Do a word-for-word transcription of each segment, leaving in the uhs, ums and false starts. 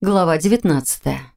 Глава девятнадцатая.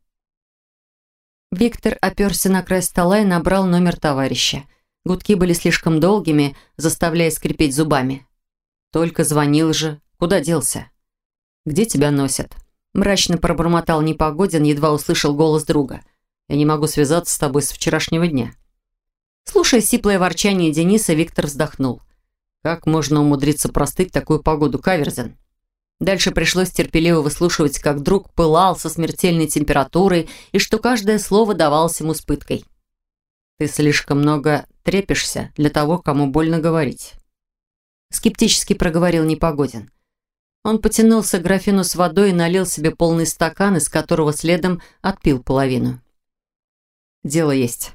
Виктор оперся на край стола и набрал номер товарища. Гудки были слишком долгими, заставляя скрипеть зубами. «Только звонил же. Куда делся?» «Где тебя носят?» Мрачно пробормотал Непогодин, едва услышал голос друга. «Я не могу связаться с тобой с вчерашнего дня». Слушая сиплое ворчание Дениса, Виктор вздохнул. «Как можно умудриться простыть в такую погоду, Каверзин?» Дальше пришлось терпеливо выслушивать, как друг пылал со смертельной температурой и что каждое слово давалось ему с пыткой. «Ты слишком много трепишься для того, кому больно говорить», — скептически проговорил Непогодин. Он потянулся к графину с водой и налил себе полный стакан, из которого следом отпил половину. «Дело есть».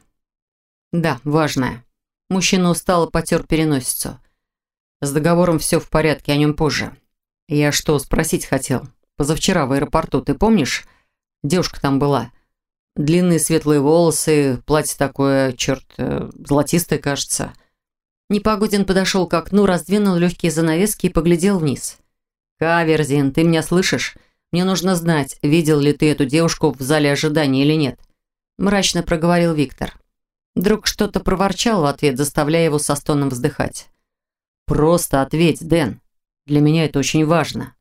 «Да, важное». Мужчина устало потер переносицу. «С договором все в порядке, о нем позже. Я что спросить хотел? Позавчера в аэропорту, ты помнишь? Девушка там была. Длинные светлые волосы, платье такое, черт, э, золотистое, кажется». Непогодин подошел к окну, раздвинул легкие занавески и поглядел вниз. «Каверзин, ты меня слышишь? Мне нужно знать, видел ли ты эту девушку в зале ожидания или нет?» Мрачно проговорил Виктор. Друг что-то проворчал в ответ, заставляя его со стоном вздыхать. «Просто ответь, Дэн. Для меня это очень важно».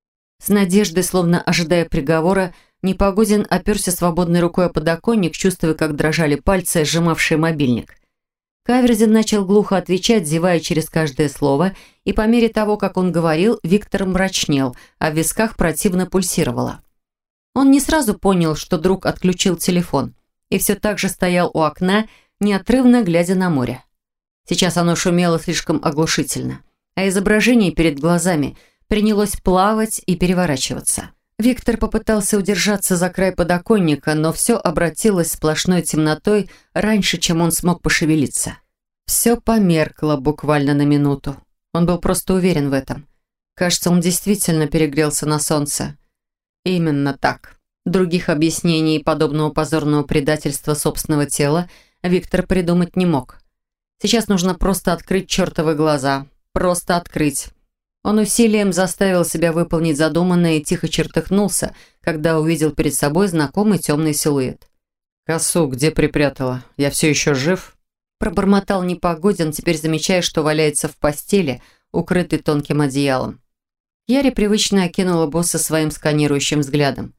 С надеждой, словно ожидая приговора, Непогодин оперся свободной рукой о подоконник, чувствуя, как дрожали пальцы, сжимавшие мобильник. Каверзин начал глухо отвечать, зевая через каждое слово, и по мере того, как он говорил, Виктор мрачнел, а в висках противно пульсировало. Он не сразу понял, что друг отключил телефон, и все так же стоял у окна, неотрывно глядя на море. Сейчас оно шумело слишком оглушительно, а изображение перед глазами принялось плавать и переворачиваться. Виктор попытался удержаться за край подоконника, но все обратилось сплошной темнотой раньше, чем он смог пошевелиться. Все померкло буквально на минуту. Он был просто уверен в этом. Кажется, он действительно перегрелся на солнце. Именно так. Других объяснений подобного позорного предательства собственного тела Виктор придумать не мог. Сейчас нужно просто открыть чертовы глаза. Просто открыть. Он усилием заставил себя выполнить задуманное и тихо чертыхнулся, когда увидел перед собой знакомый темный силуэт. «Косу где припрятала? Я все еще жив?» Пробормотал Непогодин, теперь замечая, что валяется в постели, укрытый тонким одеялом. Яри привычно окинула босса своим сканирующим взглядом.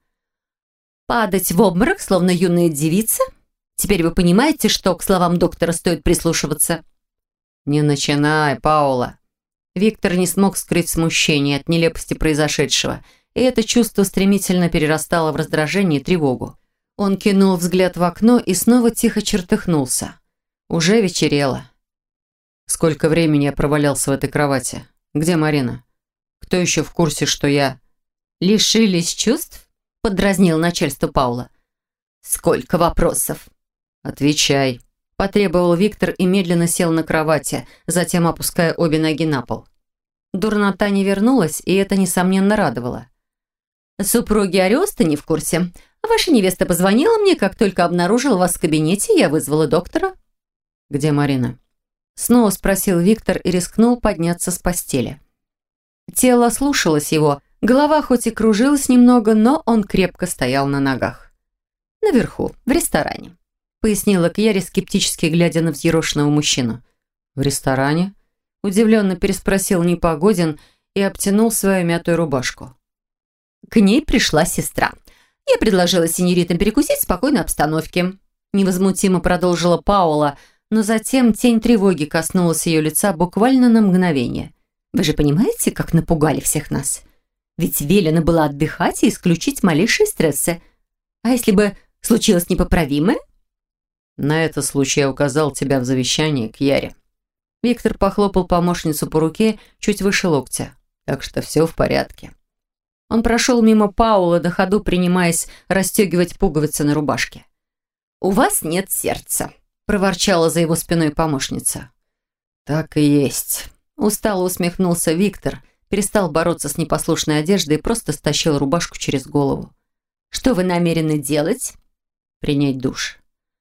«Падать в обморок, словно юная девица? Теперь вы понимаете, что к словам доктора стоит прислушиваться?» «Не начинай, Паула». Виктор не смог скрыть смущение от нелепости произошедшего, и это чувство стремительно перерастало в раздражение и тревогу. Он кинул взгляд в окно и снова тихо чертыхнулся. Уже вечерело. «Сколько времени я провалялся в этой кровати? Где Марина? Кто еще в курсе, что я...» «Лишились чувств?» — подразнил начальство Паула. «Сколько вопросов?» «Отвечай», — потребовал Виктор и медленно сел на кровати, затем опуская обе ноги на пол. Дурнота не вернулась, и это, несомненно, радовало. «Супруги Ариоста не в курсе. Ваша невеста позвонила мне, как только обнаружила вас в кабинете, я вызвала доктора». «Где Марина?» Снова спросил Виктор и рискнул подняться с постели. Тело слушалось его, голова хоть и кружилась немного, но он крепко стоял на ногах. «Наверху, в ресторане», — пояснила Кьяри, скептически глядя на взъерошенного мужчину. «В ресторане?» — удивленно переспросил Непогодин и обтянул свою мятую рубашку. «К ней пришла сестра. Я предложила сеньоритам перекусить в спокойной обстановке», — невозмутимо продолжила Паула, но затем тень тревоги коснулась ее лица буквально на мгновение. «Вы же понимаете, как напугали всех нас? Ведь велено было отдыхать и исключить малейшие стрессы. А если бы случилось непоправимое?» «На этот случай я указал тебя в завещании к Яре». Виктор похлопал помощницу по руке чуть выше локтя. «Так что все в порядке». Он прошел мимо Паула, на ходу принимаясь расстегивать пуговицы на рубашке. «У вас нет сердца», — проворчала за его спиной помощница. «Так и есть». Устало усмехнулся Виктор, перестал бороться с непослушной одеждой и просто стащил рубашку через голову. «Что вы намерены делать?» «Принять душ».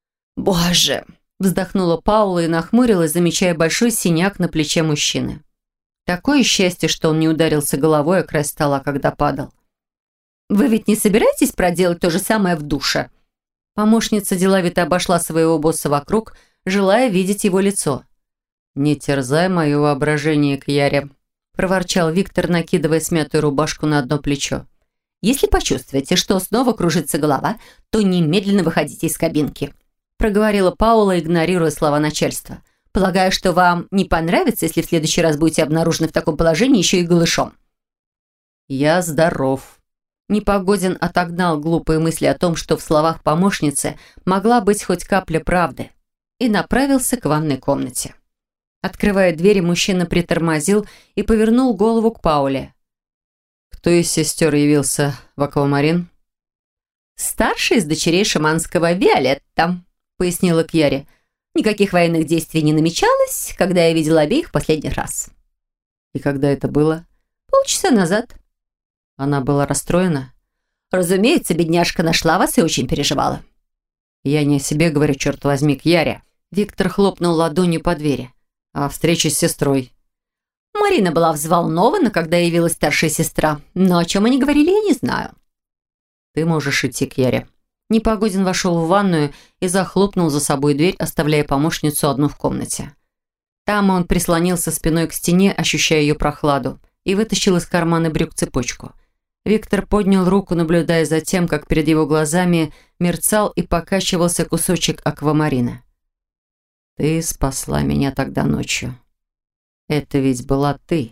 «Боже!» — вздохнула Паула и нахмурилась, замечая большой синяк на плече мужчины. Такое счастье, что он не ударился головой о край стола, когда падал. Вы ведь не собираетесь проделать то же самое в душе?» Помощница деловито обошла своего босса вокруг, желая видеть его лицо. «Не терзай мое воображение, Кьяре», – проворчал Виктор, накидывая смятую рубашку на одно плечо. «Если почувствуете, что снова кружится голова, то немедленно выходите из кабинки», – проговорила Паула, игнорируя слова начальства. «Полагаю, что вам не понравится, если в следующий раз будете обнаружены в таком положении еще и голышом». «Я здоров». Непогодин отогнал глупые мысли о том, что в словах помощницы могла быть хоть капля правды, и направился к ванной комнате. Открывая двери, мужчина притормозил и повернул голову к Пауле. «Кто из сестер явился в аквамарин?» «Старшая из дочерей шаманского Виолетта», — пояснила Кьяре. «Никаких военных действий не намечалось, когда я видела обеих в последний раз». «И когда это было?» «Полчаса назад». «Она была расстроена?» «Разумеется, бедняжка нашла вас и очень переживала». «Я не о себе говорю, черт возьми, Кьяре». Виктор хлопнул ладонью по двери. «А встреча с сестрой?» Марина была взволнована, когда явилась старшая сестра, но о чем они говорили, я не знаю. «Ты можешь идти, Кьяре». Непогодин вошел в ванную и захлопнул за собой дверь, оставляя помощницу одну в комнате. Там он прислонился спиной к стене, ощущая ее прохладу, и вытащил из кармана брюк цепочку. Виктор поднял руку, наблюдая за тем, как перед его глазами мерцал и покачивался кусочек аквамарина. «Ты спасла меня тогда ночью. Это ведь была ты».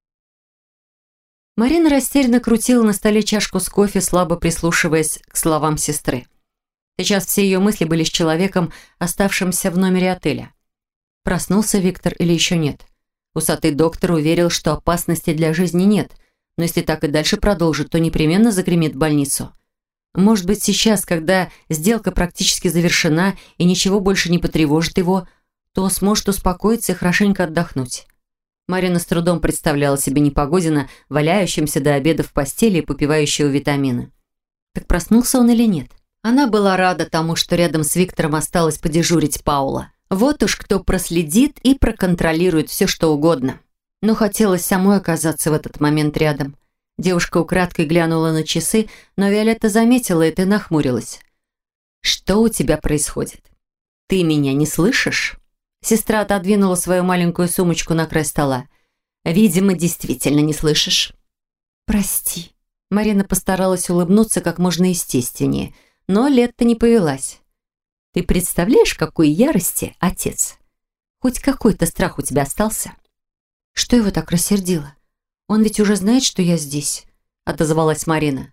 Марина растерянно крутила на столе чашку с кофе, слабо прислушиваясь к словам сестры. Сейчас все ее мысли были с человеком, оставшимся в номере отеля. Проснулся Виктор или еще нет? Усатый доктор уверил, что опасности для жизни нет, но если так и дальше продолжит, то непременно загремит в больницу. Может быть, сейчас, когда сделка практически завершена и ничего больше не потревожит его, то сможет успокоиться и хорошенько отдохнуть. Марина с трудом представляла себе Непогодина, валяющимся до обеда в постели и попивающего витамины. Так проснулся он или нет? Она была рада тому, что рядом с Виктором осталось подежурить Паула. Вот уж кто проследит и проконтролирует все, что угодно. Но хотелось самой оказаться в этот момент рядом. Девушка украдкой глянула на часы, но Виолетта заметила это и нахмурилась. «Что у тебя происходит? Ты меня не слышишь?» Сестра отодвинула свою маленькую сумочку на край стола. «Видимо, действительно не слышишь». «Прости». Марина постаралась улыбнуться как можно естественнее, но Летта не повелась. «Ты представляешь, какой ярости отец? Хоть какой-то страх у тебя остался?» «Что его так рассердило? Он ведь уже знает, что я здесь», — отозвалась Марина.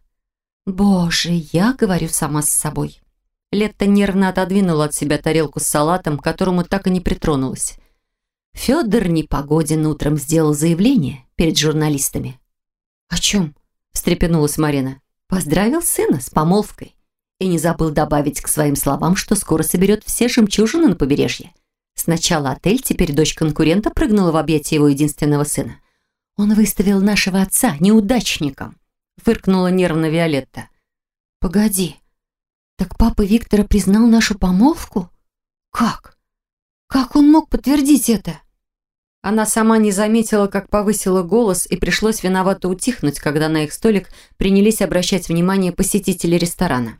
«Боже, я говорю сама с собой». Летта нервно отодвинула от себя тарелку с салатом, к которому так и не притронулась. Федор Непогодин утром сделал заявление перед журналистами. «О чем?» – встрепенулась Марина. «Поздравил сына с помолвкой. И не забыл добавить к своим словам, что скоро соберет все жемчужины на побережье. Сначала отель, теперь дочь конкурента прыгнула в объятия его единственного сына. Он выставил нашего отца неудачником», – фыркнула нервно Виолетта. «Погоди. Так папа Виктора признал нашу помолвку? Как? Как он мог подтвердить это?» Она сама не заметила, как повысила голос, и пришлось виновато утихнуть, когда на их столик принялись обращать внимание посетители ресторана.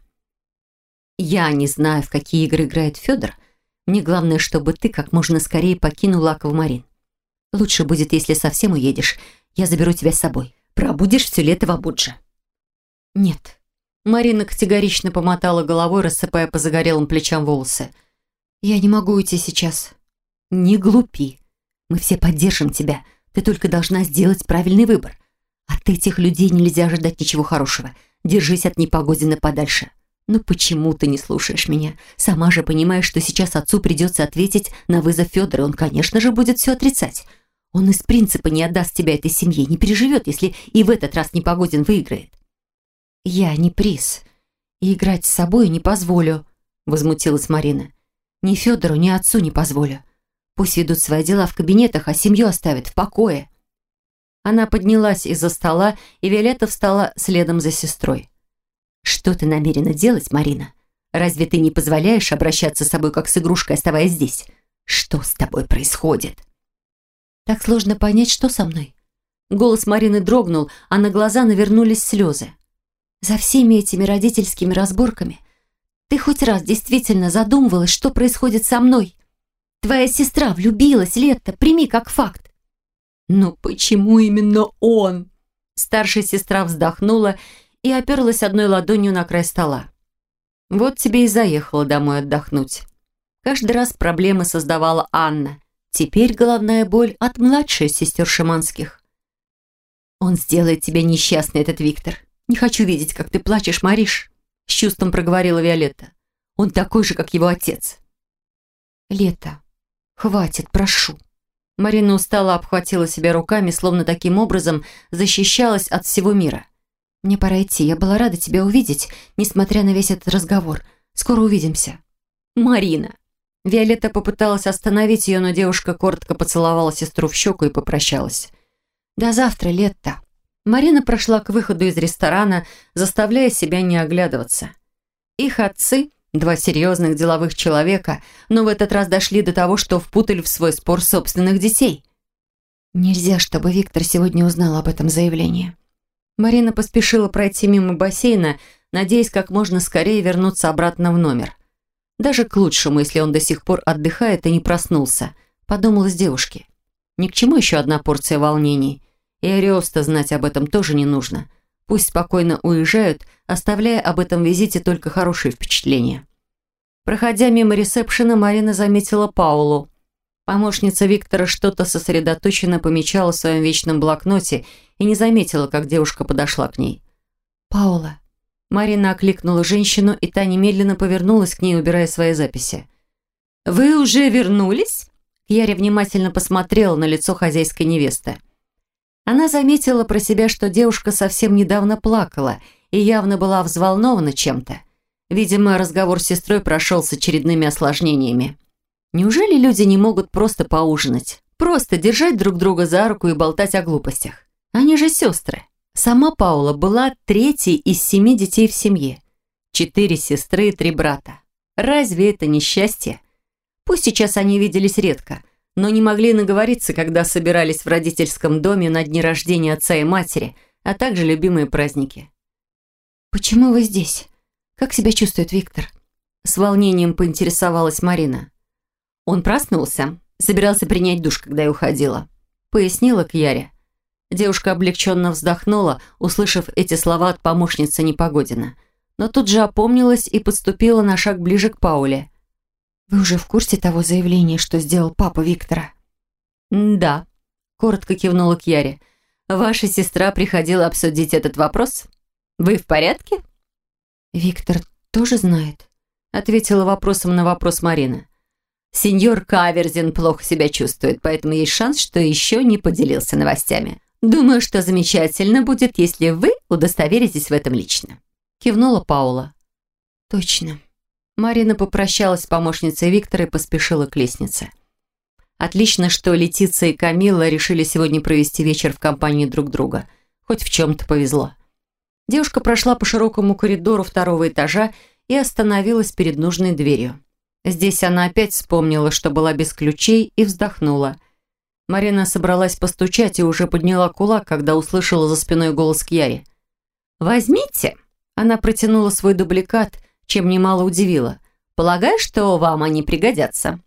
«Я не знаю, в какие игры играет Федор. Мне главное, чтобы ты как можно скорее покинула аквамарин. Лучше будет, если совсем уедешь. Я заберу тебя с собой. Пробудешь все лето в Абудже». «Нет». Марина категорично помотала головой, рассыпая по загорелым плечам волосы. «Я не могу уйти сейчас». «Не глупи. Мы все поддержим тебя. Ты только должна сделать правильный выбор. От этих людей нельзя ожидать ничего хорошего. Держись от Непогодина подальше». «Ну почему ты не слушаешь меня? Сама же понимаешь, что сейчас отцу придется ответить на вызов Федора, и он, конечно же, будет все отрицать. Он из принципа не отдаст тебя этой семье, не переживет, если и в этот раз Непогодин выиграет». «Я не приз, и играть с собой не позволю», — возмутилась Марина. «Ни Федору, ни отцу не позволю. Пусть ведут свои дела в кабинетах, а семью оставят в покое». Она поднялась из-за стола, и Виолетта встала следом за сестрой. «Что ты намерена делать, Марина? Разве ты не позволяешь обращаться с собой как с игрушкой, оставаясь здесь? Что с тобой происходит?» «Так сложно понять, что со мной». Голос Марины дрогнул, а на глаза навернулись слезы. За всеми этими родительскими разборками ты хоть раз действительно задумывалась, что происходит со мной? Твоя сестра влюбилась, Летта, прими как факт. Но почему именно он? Старшая сестра вздохнула и оперлась одной ладонью на край стола. Вот тебе и заехала домой отдохнуть. Каждый раз проблемы создавала Анна. Теперь головная боль от младшей сестер Шиманских. Он сделает тебя несчастной, этот Виктор. Не хочу видеть, как ты плачешь, Мариш. С чувством проговорила Виолетта. Он такой же, как его отец. Лето, хватит, прошу. Марина устало обхватила себя руками, словно таким образом защищалась от всего мира. Мне пора идти. Я была рада тебя увидеть, несмотря на весь этот разговор. Скоро увидимся. Марина. Виолетта попыталась остановить ее, но девушка коротко поцеловала сестру в щеку и попрощалась. До завтра, Летта. Марина прошла к выходу из ресторана, заставляя себя не оглядываться. Их отцы, два серьезных деловых человека, но в этот раз дошли до того, что впутали в свой спор собственных детей. Нельзя, чтобы Виктор сегодня узнал об этом заявлении. Марина поспешила пройти мимо бассейна, надеясь как можно скорее вернуться обратно в номер. Даже к лучшему, если он до сих пор отдыхает и не проснулся, подумала с девушки. Ни к чему еще одна порция волнений. И Ариоста знать об этом тоже не нужно. Пусть спокойно уезжают, оставляя об этом визите только хорошие впечатления. Проходя мимо ресепшена, Марина заметила Паулу. Помощница Виктора что-то сосредоточенно помечала в своем вечном блокноте и не заметила, как девушка подошла к ней. «Паула». Марина окликнула женщину, и та немедленно повернулась к ней, убирая свои записи. «Вы уже вернулись?» Кьяре внимательно посмотрела на лицо хозяйской невесты. Она заметила про себя, что девушка совсем недавно плакала и явно была взволнована чем-то. Видимо, разговор с сестрой прошел с очередными осложнениями. Неужели люди не могут просто поужинать? Просто держать друг друга за руку и болтать о глупостях? Они же сестры. Сама Паула была третьей из семи детей в семье. Четыре сестры и три брата. Разве это не счастье? Пусть сейчас они виделись редко, но не могли наговориться, когда собирались в родительском доме на дни рождения отца и матери, а также любимые праздники. «Почему вы здесь? Как себя чувствует Виктор?» С волнением поинтересовалась Марина. Он проснулся, собирался принять душ, когда я уходила. Пояснила Кьяре. Девушка облегченно вздохнула, услышав эти слова от помощницы Непогодина. Но тут же опомнилась и подступила на шаг ближе к Пауле. «Вы уже в курсе того заявления, что сделал папа Виктора?» «Да», — коротко кивнула Кьяре. «Ваша сестра приходила обсудить этот вопрос? Вы в порядке?» «Виктор тоже знает?» — ответила вопросом на вопрос Марина. «Сеньор Каверзин плохо себя чувствует, поэтому есть шанс, что еще не поделился новостями. Думаю, что замечательно будет, если вы удостоверитесь в этом лично», — кивнула Паула. «Точно». Марина попрощалась с помощницей Виктора и поспешила к лестнице. Отлично, что Летиция и Камилла решили сегодня провести вечер в компании друг друга. Хоть в чем-то повезло. Девушка прошла по широкому коридору второго этажа и остановилась перед нужной дверью. Здесь она опять вспомнила, что была без ключей, и вздохнула. Марина собралась постучать и уже подняла кулак, когда услышала за спиной голос Кьяри. «Возьмите!» Она протянула свой дубликат, чем немало удивила. «Полагаю, что вам они пригодятся».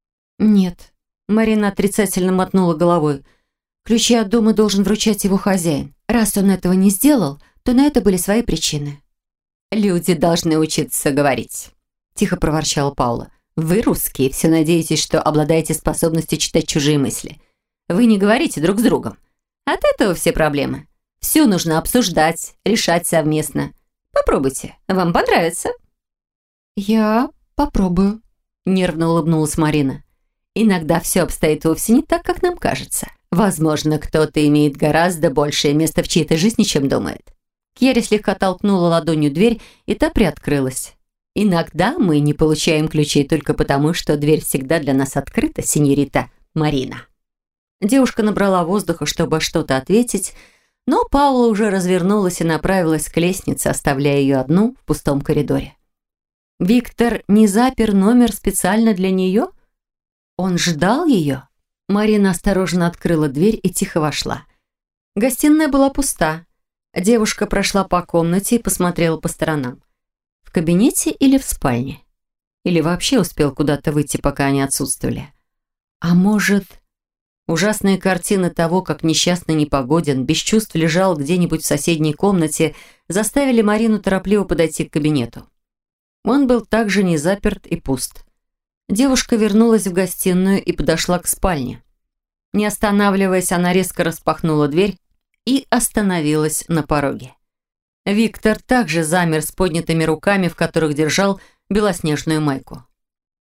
«Нет». Марина отрицательно мотнула головой. «Ключи от дома должен вручать его хозяин. Раз он этого не сделал, то на это были свои причины». «Люди должны учиться говорить», — тихо проворчала Паула. «Вы, русские, все надеетесь, что обладаете способностью читать чужие мысли. Вы не говорите друг с другом. От этого все проблемы. Все нужно обсуждать, решать совместно. Попробуйте, вам понравится». «Я попробую», — нервно улыбнулась Марина. «Иногда все обстоит вовсе не так, как нам кажется. Возможно, кто-то имеет гораздо большее место в чьей-то жизни, чем думает». Кьяри слегка толкнула ладонью дверь, и та приоткрылась. «Иногда мы не получаем ключей только потому, что дверь всегда для нас открыта, сеньорита Марина». Девушка набрала воздуха, чтобы что-то ответить, но Паула уже развернулась и направилась к лестнице, оставляя ее одну в пустом коридоре. Виктор не запер номер специально для нее? Он ждал ее? Марина осторожно открыла дверь и тихо вошла. Гостиная была пуста. Девушка прошла по комнате и посмотрела по сторонам. В кабинете или в спальне? Или вообще успел куда-то выйти, пока они отсутствовали? А может... Ужасные картины того, как несчастный Непогодин без чувств лежал где-нибудь в соседней комнате, заставили Марину торопливо подойти к кабинету. Он был также не заперт и пуст. Девушка вернулась в гостиную и подошла к спальне. Не останавливаясь, она резко распахнула дверь и остановилась на пороге. Виктор также замер с поднятыми руками, в которых держал белоснежную майку.